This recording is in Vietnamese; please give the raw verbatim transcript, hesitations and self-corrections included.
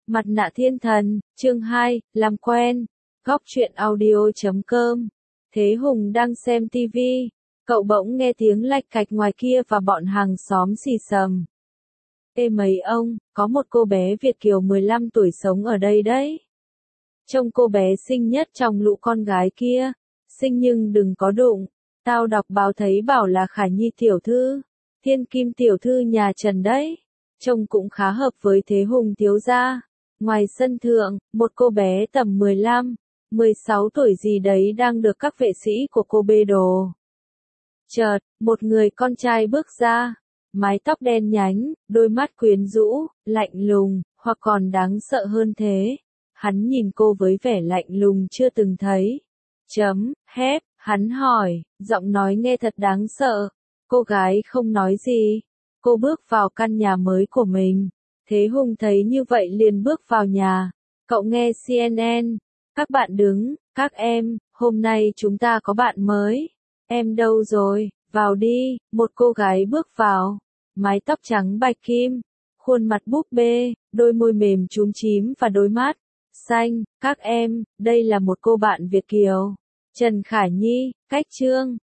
Mặt nạ thiên thần, chương hai, làm quen. Góc truyện audio chấm com. Thế Hùng đang xem tivi, cậu bỗng nghe tiếng lạch cạch ngoài kia và bọn hàng xóm xì xầm. Ê mấy ông, có một cô bé Việt kiều mười lăm tuổi sống ở đây đấy. Trông cô bé xinh nhất trong lũ con gái kia, xinh nhưng đừng có đụng. Tao đọc báo thấy bảo là Khả Nhi tiểu thư, Thiên Kim tiểu thư nhà Trần đấy. Trông cũng khá hợp với Thế Hùng thiếu gia. Ngoài sân thượng, một cô bé tầm mười lăm, mười sáu tuổi gì đấy đang được các vệ sĩ của cô bê đồ. Chợt, một người con trai bước ra, mái tóc đen nhánh, đôi mắt quyến rũ, lạnh lùng, hoặc còn đáng sợ hơn thế. Hắn nhìn cô với vẻ lạnh lùng chưa từng thấy. Chấm, hép, hắn hỏi, giọng nói nghe thật đáng sợ. Cô gái không nói gì. Cô bước vào căn nhà mới của mình. Thế Hùng thấy như vậy liền bước vào nhà. Cậu nghe xê en en. Các bạn đứng, các em, hôm nay chúng ta có bạn mới. Em đâu rồi, vào đi, một cô gái bước vào. Mái tóc trắng bạch kim, khuôn mặt búp bê, đôi môi mềm chúm chím và đôi mắt xanh. Các em, đây là một cô bạn Việt kiều. Trần Khả Nhi, cách chương.